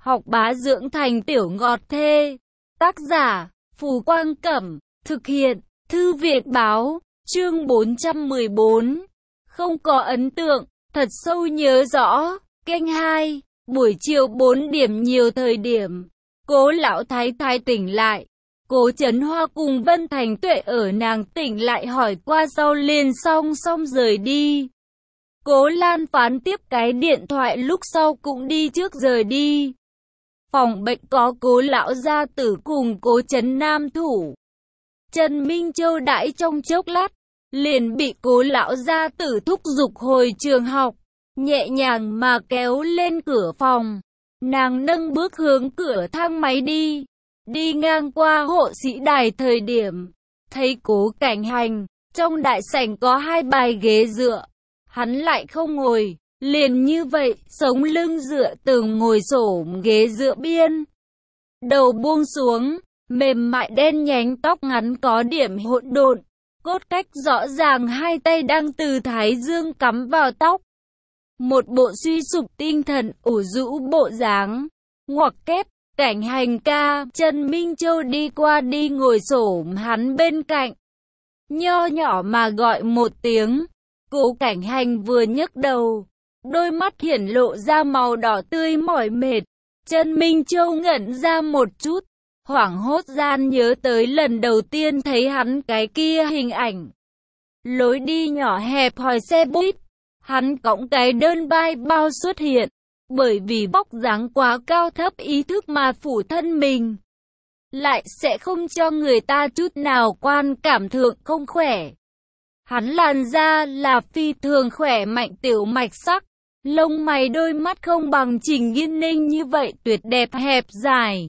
học bá dưỡng thành tiểu ngọt thê. Tác giả, Phù Quang Cẩm, thực hiện, Thư viện Báo, chương 414. Không có ấn tượng, thật sâu nhớ rõ, kênh 2, buổi chiều 4 điểm nhiều thời điểm. Cố lão thái thái tỉnh lại. Cố Trấn Hoa cùng Vân Thành Tuệ ở nàng tỉnh lại hỏi qua sau liền song song rời đi. Cố Lan Phán tiếp cái điện thoại lúc sau cũng đi trước rời đi. Phòng bệnh có Cố lão gia tử cùng Cố Trấn Nam thủ. Trần Minh Châu đãi trong chốc lát, liền bị Cố lão gia tử thúc giục hồi trường học, nhẹ nhàng mà kéo lên cửa phòng. Nàng nâng bước hướng cửa thang máy đi. Đi ngang qua hộ sĩ đài thời điểm, thấy Cố Cảnh Hành, trong đại sảnh có 2 bài ghế dựa. Hắn lại không ngồi, liền như vậy, sống lưng dựa tường ngồi xổm ghế dựa biên. Đầu buông xuống, mềm mại đen nhánh tóc ngắn có điểm hỗn độn, cốt cách rõ ràng, 2 tay đang từ thái dương cắm vào tóc. Một bộ suy sụp tinh thần ủ rũ bộ dáng, ngoặc kép. Cảnh Hành ca, Trần Minh Châu đi qua đi ngồi xổm hắn bên cạnh. Nho nhỏ mà gọi một tiếng. Cố Cảnh Hành vừa nhấc đầu, đôi mắt hiển lộ ra màu đỏ tươi mỏi mệt. Trần Minh Châu ngẩn ra một chút, hoảng hốt gian nhớ tới lần đầu tiên thấy hắn cái kia hình ảnh. Lối đi nhỏ hẹp hòi xe buýt, hắn cõng cái đơn vai bao xuất hiện. Bởi vì vóc dáng quá cao thấp ý thức mà phủ thân mình, lại sẽ không cho người ta chút nào quan cảm thượng không khỏe. Hắn làn da là phi thường khỏe mạnh tiểu mạch sắc, lông mày đôi mắt không bằng Trình Yên Ninh như vậy tuyệt đẹp hẹp dài,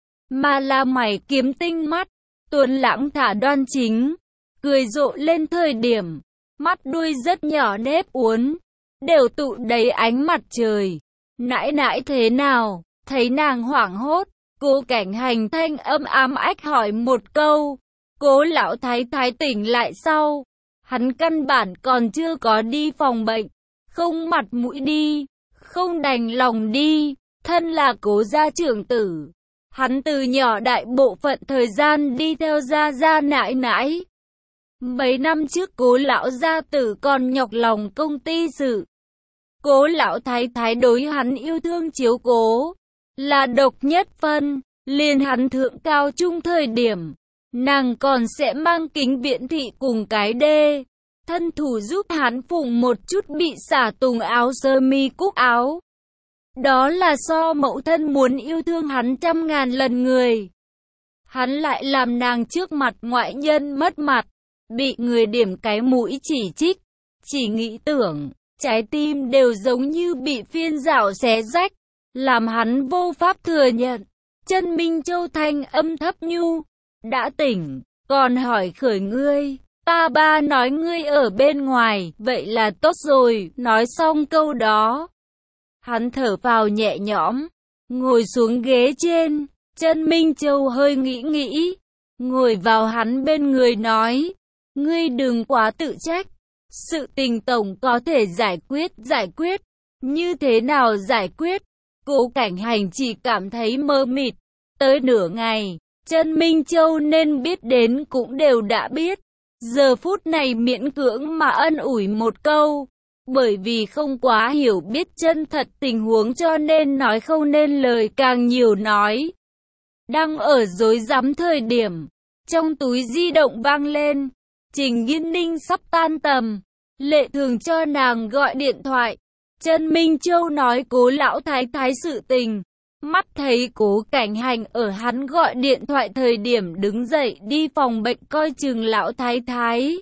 mà là mày kiếm tinh mắt, tuấn lãng thả đoan chính, cười rộ lên thời điểm, mắt đuôi rất nhỏ nếp uốn, đều tụ đầy ánh mặt trời. Nãi nãi thế nào? Thấy nàng hoảng hốt, Cố Cảnh Hành thanh âm ám ách hỏi một câu. Cố lão thái thái tỉnh lại sau, hắn căn bản còn chưa có đi phòng bệnh, không mặt mũi đi, không đành lòng đi, thân là Cố gia trưởng tử. Hắn từ nhỏ đại bộ phận thời gian đi theo gia gia nãi nãi. Mấy năm trước Cố lão gia tử còn nhọc lòng công ty sự. Cố lão thái thái đối hắn yêu thương chiếu cố, là độc nhất phân, liền hắn thượng cao trung thời điểm, nàng còn sẽ mang kính viễn thị cùng cái đê, thân thủ giúp hắn phụng một chút bị xả tùng áo sơ mi cúc áo. Đó là so mẫu thân muốn yêu thương hắn 100.000 lần người. Hắn lại làm nàng trước mặt ngoại nhân mất mặt, bị người điểm cái mũi chỉ trích, chỉ nghĩ tưởng. Trái tim đều giống như bị phiên rảo xé rách, làm hắn vô pháp thừa nhận. Trần Minh Châu thanh âm thấp nhu, đã tỉnh, còn hỏi khởi ngươi, ta ba nói ngươi ở bên ngoài, vậy là tốt rồi. Nói xong câu đó, hắn thở phào nhẹ nhõm, ngồi xuống ghế trên. Trần Minh Châu hơi nghĩ, ngồi vào hắn bên người nói, ngươi đừng quá tự trách. Sự tình tổng có thể giải quyết, như thế nào giải quyết? Cố Cảnh Hành chỉ cảm thấy mơ mịt, tới nửa ngày, Trần Minh Châu nên biết đến cũng đều đã biết. Giờ phút này miễn cưỡng mà ân ủi một câu, bởi vì không quá hiểu biết chân thật tình huống cho nên nói không nên lời càng nhiều nói. Đang ở rối rắm thời điểm, trong túi di động vang lên. Trình Yên Ninh sắp tan tầm, Lệ Thường cho nàng gọi điện thoại. Trần Minh Châu nói Cố lão thái thái sự tình. Mắt thấy Cố Cảnh Hành ở hắn gọi điện thoại thời điểm đứng dậy đi phòng bệnh coi chừng lão thái thái.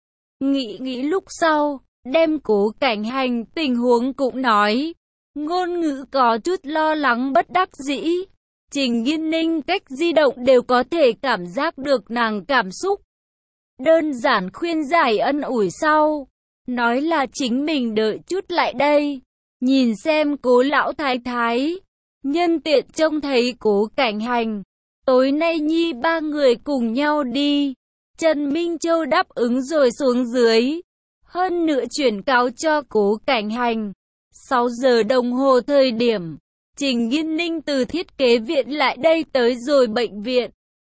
Nghĩ lúc sau, đem Cố Cảnh Hành tình huống cũng nói. Ngôn ngữ có chút lo lắng bất đắc dĩ. Trình Yên Ninh cách di động đều có thể cảm giác được nàng cảm xúc. Đơn giản khuyên giải ân ủi sau, nói là chính mình đợi chút lại đây, nhìn xem Cố lão thái thái, nhân tiện trông thấy Cố Cảnh Hành, tối nay nhi 3 người cùng nhau đi. Trần Minh Châu đáp ứng rồi xuống dưới, hơn nữa chuyển cáo cho Cố Cảnh Hành. 6 giờ đồng hồ thời điểm, Trình Nghiên Ninh từ thiết kế viện lại đây tới rồi bệnh viện.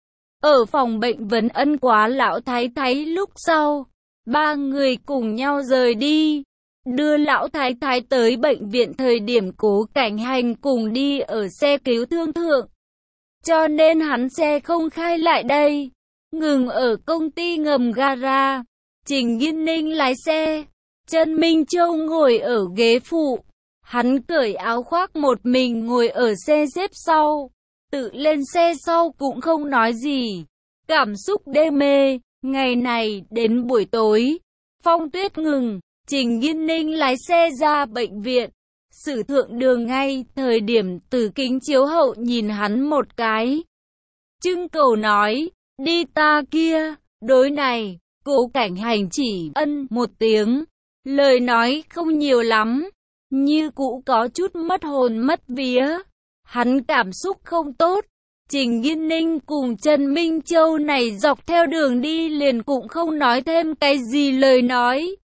Ở phòng bệnh vấn ân quá lão thái thái lúc sau, ba người cùng nhau rời đi. Đưa lão thái thái tới bệnh viện thời điểm Cố Cảnh Hành cùng đi ở xe cứu thương thượng. Cho nên hắn xe không khai lại đây, ngừng ở công ty ngầm gara. Trình Nghiên Ninh lái xe, Trần Minh Châu ngồi ở ghế phụ. Hắn cởi áo khoác một mình ngồi ở xe xếp sau, tự lên xe sau cũng không nói gì. Cảm xúc đê mê, ngày này đến buổi tối, phong tuyết ngừng, Trình Nghiên Ninh lái xe ra bệnh viện. Sử thượng đường ngay, thời điểm từ kính chiếu hậu nhìn hắn một cái. Trưng cầu nói, đi ta kia, đối này, Cố Cảnh Hành chỉ ân một tiếng. Lời nói không nhiều lắm, như cũ có chút mất hồn mất vía. Hắn cảm xúc không tốt. Trình Nghiên Ninh cùng Trần Minh Châu này dọc theo đường đi liền cũng không nói thêm cái gì lời nói.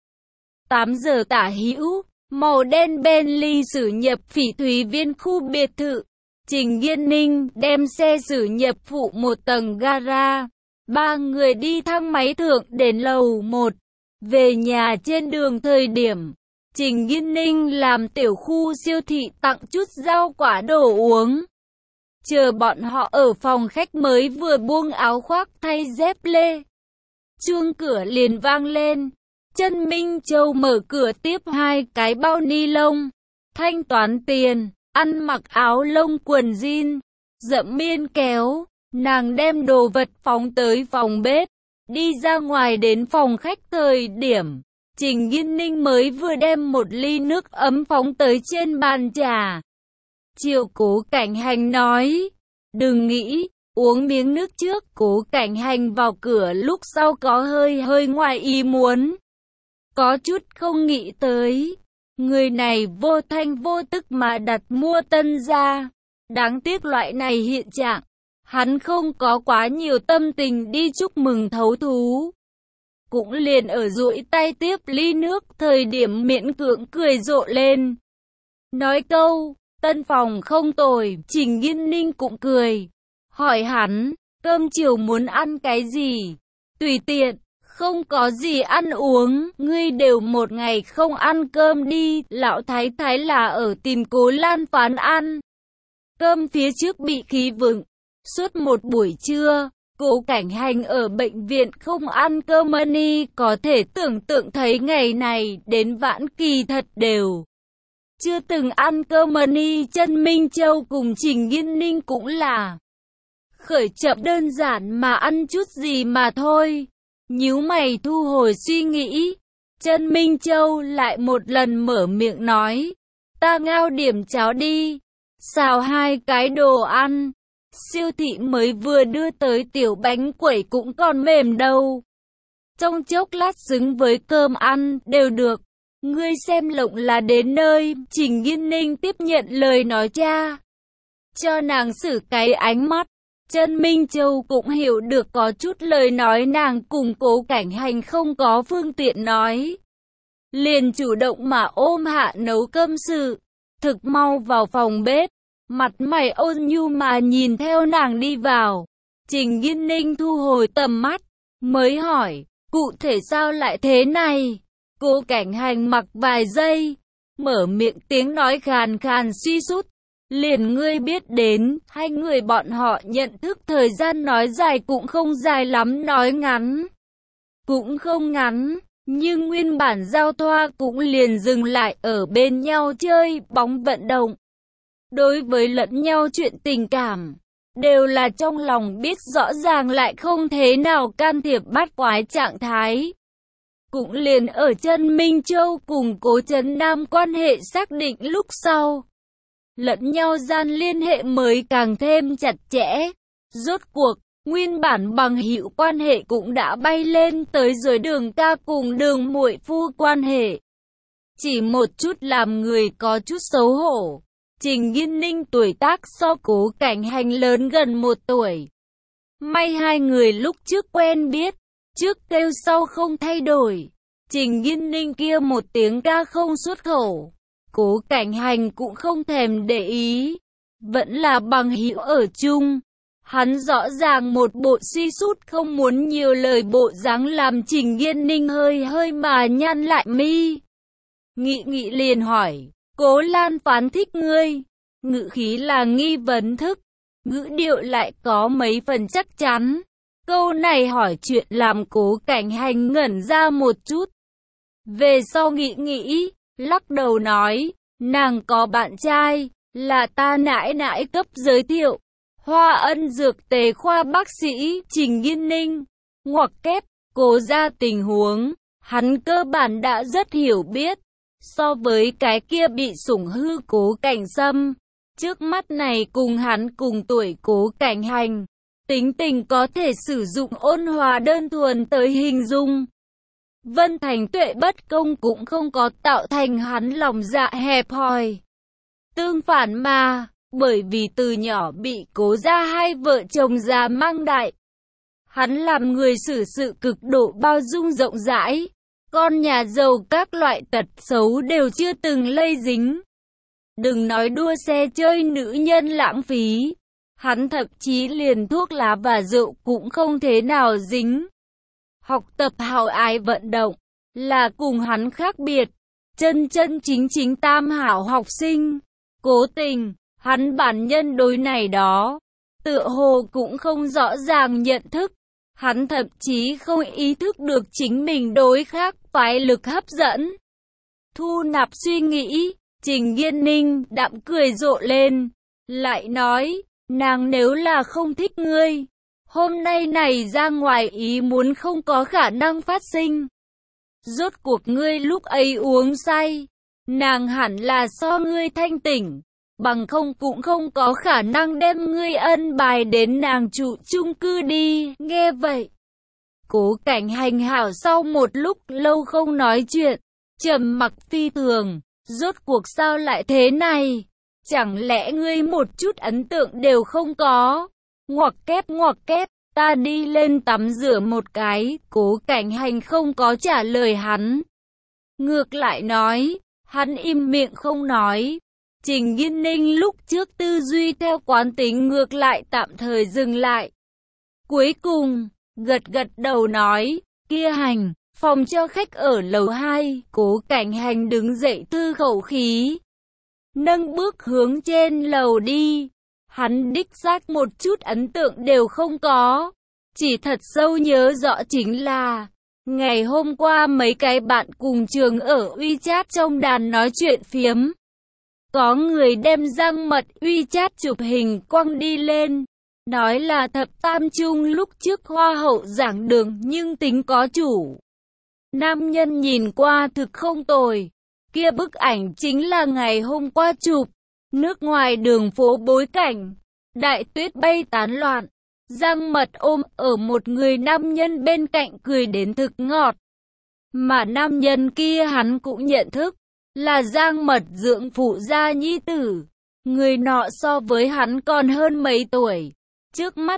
8 giờ tả hữu, màu đen Bentley xử nhập Phỉ Thúy Viên khu biệt thự. Trình Nghiên Ninh đem xe xử nhập phụ một tầng gara. Ba người đi thang máy thượng đến lầu 1. Về nhà trên đường thời điểm, Trình Nghiên Ninh làm tiểu khu siêu thị tặng chút rau quả đồ uống. Chờ bọn họ ở phòng khách mới vừa buông áo khoác thay dép lê. Chuông cửa liền vang lên. Trần Minh Châu mở cửa tiếp 2 cái bao ni lông. Thanh toán tiền, ăn mặc áo lông quần jean, dẫm miên kéo. Nàng đem đồ vật phóng tới phòng bếp. Đi ra ngoài đến phòng khách thời điểm, Trình Nghiên Ninh mới vừa đem một ly nước ấm phóng tới trên bàn trà. Chiều Cố Cảnh Hành nói, đừng nghĩ, uống miếng nước trước. Cố Cảnh Hành vào cửa lúc sau có hơi ngoài ý muốn. Có chút không nghĩ tới, người này vô thanh vô tức mà đặt mua Tân gia. Đáng tiếc loại này hiện trạng, hắn không có quá nhiều tâm tình đi chúc mừng thấu thú. Cũng liền ở duỗi tay tiếp ly nước thời điểm miễn cưỡng cười rộ lên. Nói câu, tân phòng không tồi, Trình Nghiên Ninh cũng cười. Hỏi hắn, cơm chiều muốn ăn cái gì? Tùy tiện, không có gì ăn uống, ngươi đều một ngày không ăn cơm đi. Lão thái thái là ở tìm Cố Lan phán ăn. Cơm phía trước bị khí vựng. Suốt một buổi trưa, Cố Cảnh Hành ở bệnh viện không ăn cơm mani, có thể tưởng tượng thấy ngày này đến vãn kỳ thật đều chưa từng ăn cơm mani. Trần Minh Châu cùng Trình Nghiên Ninh cũng là khởi chậm đơn giản mà ăn chút gì mà thôi. Nhíu mày thu hồi suy nghĩ, Trần Minh Châu lại một lần mở miệng nói, ta ngao điểm cháo đi, xào 2 cái đồ ăn. Siêu thị mới vừa đưa tới tiểu bánh quẩy cũng còn mềm đâu. Trong chốc lát xứng với cơm ăn đều được. Ngươi xem lộng là đến nơi. Trình Nghiên Ninh tiếp nhận lời nói cha. Cho nàng xử cái ánh mắt. Trần Minh Châu cũng hiểu được có chút lời nói nàng cùng Cố Cảnh Hành không có phương tiện nói. Liền chủ động mà ôm hạ nấu cơm sự. Thực mau vào phòng bếp. Mặt mày ôn nhu mà nhìn theo nàng đi vào. Trình Nghiên Ninh thu hồi tầm mắt, mới hỏi, cụ thể sao lại thế này? Cố Cảnh Hành mặc vài giây, mở miệng tiếng nói khàn khàn suy sút. Liền ngươi biết đến, hai người bọn họ nhận thức thời gian nói dài cũng không dài lắm, nói ngắn cũng không ngắn. Nhưng nguyên bản giao thoa cũng liền dừng lại ở bên nhau chơi bóng vận động. Đối với lẫn nhau chuyện tình cảm, đều là trong lòng biết rõ ràng lại không thế nào can thiệp bắt quái trạng thái. Cũng liền ở Trần Minh Châu cùng Cố Trấn Nam quan hệ xác định lúc sau. Lẫn nhau gian liên hệ mới càng thêm chặt chẽ. Rốt cuộc, nguyên bản bằng hữu quan hệ cũng đã bay lên tới rồi Đường ca cùng Đường muội phu quan hệ. Chỉ một chút làm người có chút xấu hổ. Trình Nghiên Ninh tuổi tác so Cố Cảnh Hành lớn gần 1 tuổi. May hai người lúc trước quen biết, trước kêu sau không thay đổi. Trình Nghiên Ninh kia một tiếng ca không xuất khẩu, Cố Cảnh Hành cũng không thèm để ý. vẫn là bằng hữu ở chung. Hắn rõ ràng một bộ suy sút không muốn nhiều lời bộ dáng làm Trình Yên Ninh hơi mà nhăn lại mi. Nghị liền hỏi, Cố Lan phán thích ngươi. Ngữ khí là nghi vấn thức, ngữ điệu lại có mấy phần chắc chắn. Câu này hỏi chuyện làm Cố Cảnh Hành ngẩn ra một chút. Về sau nghĩ, lắc đầu nói, nàng có bạn trai, là ta nãi nãi cấp giới thiệu. Hoa Ân Dược Tề khoa bác sĩ Trình Yên Ninh. Ngoặc kép, Cố ra tình huống, hắn cơ bản đã rất hiểu biết. So với cái kia bị sủng hư Cố Cảnh Sâm, trước mắt này cùng hắn cùng tuổi Cố Cảnh Hành, tính tình có thể sử dụng ôn hòa đơn thuần tới hình dung. Vân Thành Tuệ bất công cũng không có tạo thành hắn lòng dạ hẹp hòi. Tương phản mà, bởi vì từ nhỏ bị Cố gia hai vợ chồng già mang đại, hắn làm người xử sự cực độ bao dung rộng rãi. Con nhà giàu các loại tật xấu đều chưa từng lây dính. Đừng nói đua xe chơi nữ nhân lãng phí, hắn thậm chí liền thuốc lá và rượu cũng không thế nào dính. Học tập hào ái vận động là cùng hắn khác biệt, chân chính tam hảo học sinh. Cố Tình, hắn bản nhân đối này đó, tựa hồ cũng không rõ ràng nhận thức. Hắn thậm chí không ý thức được chính mình đối khác phái lực hấp dẫn. Thu nạp suy nghĩ, Trình Yên Ninh đạm cười rộ lên, lại nói, nàng nếu là không thích ngươi, hôm nay này ra ngoài ý muốn không có khả năng phát sinh. Rốt cuộc ngươi lúc ấy uống say, nàng hẳn là so ngươi thanh tỉnh, bằng không cũng không có khả năng đem ngươi ân bài đến nàng trụ chung cư đi. Nghe vậy, Cố Cảnh Hành hảo sau một lúc lâu không nói chuyện, trầm mặc phi thường. Rốt cuộc sao lại thế này? Chẳng lẽ ngươi một chút ấn tượng đều không có? Ngoặc kép, ta đi lên tắm rửa một cái. Cố Cảnh Hành không có trả lời hắn, ngược lại nói, hắn im miệng không nói. Trình Yên Ninh lúc trước tư duy theo quán tính ngược lại tạm thời dừng lại. Cuối cùng, gật đầu nói, kia Hành, phòng cho khách ở lầu 2. Cố Cảnh Hành đứng dậy thư khẩu khí, nâng bước hướng trên lầu đi. Hắn đích xác một chút ấn tượng đều không có, chỉ thật sâu nhớ rõ chính là ngày hôm qua mấy cái bạn cùng trường ở WeChat trong đàn nói chuyện phiếm, có người đem Giang Mật WeChat chụp hình quăng đi lên, nói là thập tam trung lúc trước hoa hậu giảng đường nhưng tính có chủ. Nam nhân nhìn qua thực không tồi, kia bức ảnh chính là ngày hôm qua chụp, nước ngoài đường phố bối cảnh, đại tuyết bay tán loạn, Giang Mật ôm ở một người nam nhân bên cạnh cười đến thực ngọt. Mà nam nhân kia hắn cũng nhận thức, là Giang Mật dưỡng phụ gia nhi tử. Người nọ so với hắn còn hơn mấy tuổi, trước mắt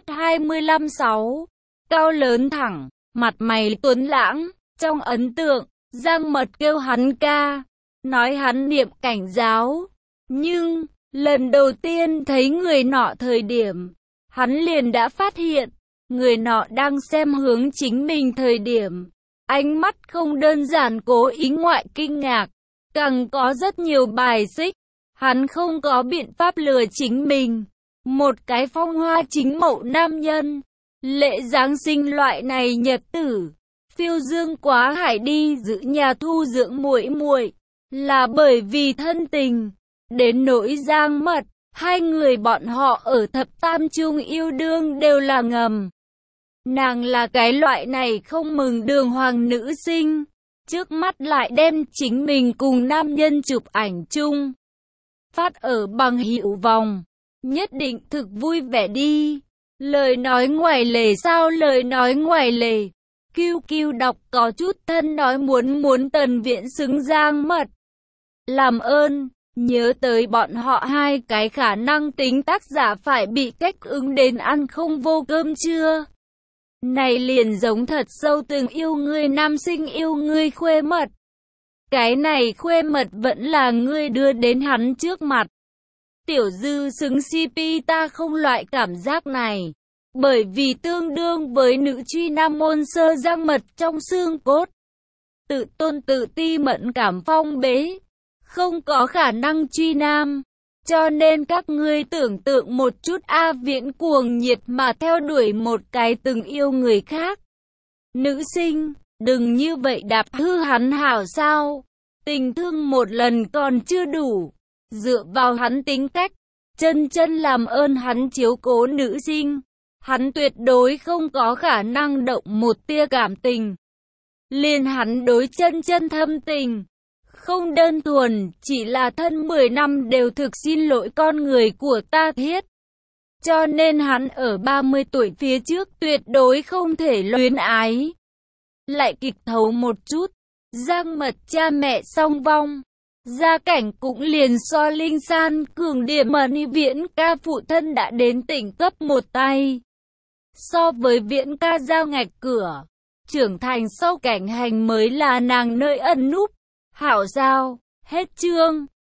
25-6, cao lớn thẳng, mặt mày tuấn lãng. Trong ấn tượng, Giang Mật kêu hắn ca, nói hắn niệm cảnh giáo. Nhưng, lần đầu tiên thấy người nọ thời điểm, hắn liền đã phát hiện, người nọ đang xem hướng chính mình thời điểm. Ánh mắt không đơn giản cố ý ngoại kinh ngạc, càng có rất nhiều bài xích. Hắn không có biện pháp lừa chính mình. Một cái phong hoa chính mậu nam nhân, lễ Giáng sinh loại này nhật tử, phiêu dương quá hải đi giữ nhà thu dưỡng muội muội, là bởi vì thân tình. Đến nỗi Giang Mật, hai người bọn họ ở thập tam trung yêu đương đều là ngầm. Nàng là cái loại này không mừng đường hoàng nữ sinh, trước mắt lại đem chính mình cùng nam nhân chụp ảnh chung, phát ở bằng hữu vòng, nhất định thực vui vẻ đi. Lời nói ngoài lề sao lời nói ngoài lề. QQ đọc có chút thân nói muốn Tần Viễn xứng Giang Mật. Làm ơn, nhớ tới bọn họ hai cái khả năng tính tác giả phải bị cách ứng đến ăn không vô cơm trưa. Này liền giống thật sâu từng yêu ngươi nam sinh yêu ngươi khuê mật. Cái này khuê mật vẫn là ngươi đưa đến hắn trước mặt. Tiểu Dư xứng CP ta không loại cảm giác này. Bởi vì tương đương với nữ truy nam môn sơ giang mật trong xương cốt. Tự tôn tự ti mẫn cảm phong bế. Không có khả năng truy nam. Cho nên các ngươi tưởng tượng một chút A Viễn cuồng nhiệt mà theo đuổi một cái từng yêu người khác. Nữ sinh, đừng như vậy đạp hư hắn hảo sao. Tình thương một lần còn chưa đủ. Dựa vào hắn tính cách, chân chân làm ơn hắn chiếu cố nữ sinh. Hắn tuyệt đối không có khả năng động một tia cảm tình. Liền hắn đối chân chân thâm tình. Không đơn thuần, chỉ là thân 10 năm đều thực xin lỗi con người của ta thiết. Cho nên hắn ở 30 tuổi phía trước tuyệt đối không thể luyến ái. Lại kịch thấu một chút, Giang Mật cha mẹ song vong. Gia cảnh cũng liền so Linh San cường điểm mà Viễn ca phụ thân đã đến tỉnh cấp một tay. So với Viễn ca giao ngạch cửa, trưởng thành sau cảnh hành mới là nàng nơi ẩn núp. Hảo giao, hết chương.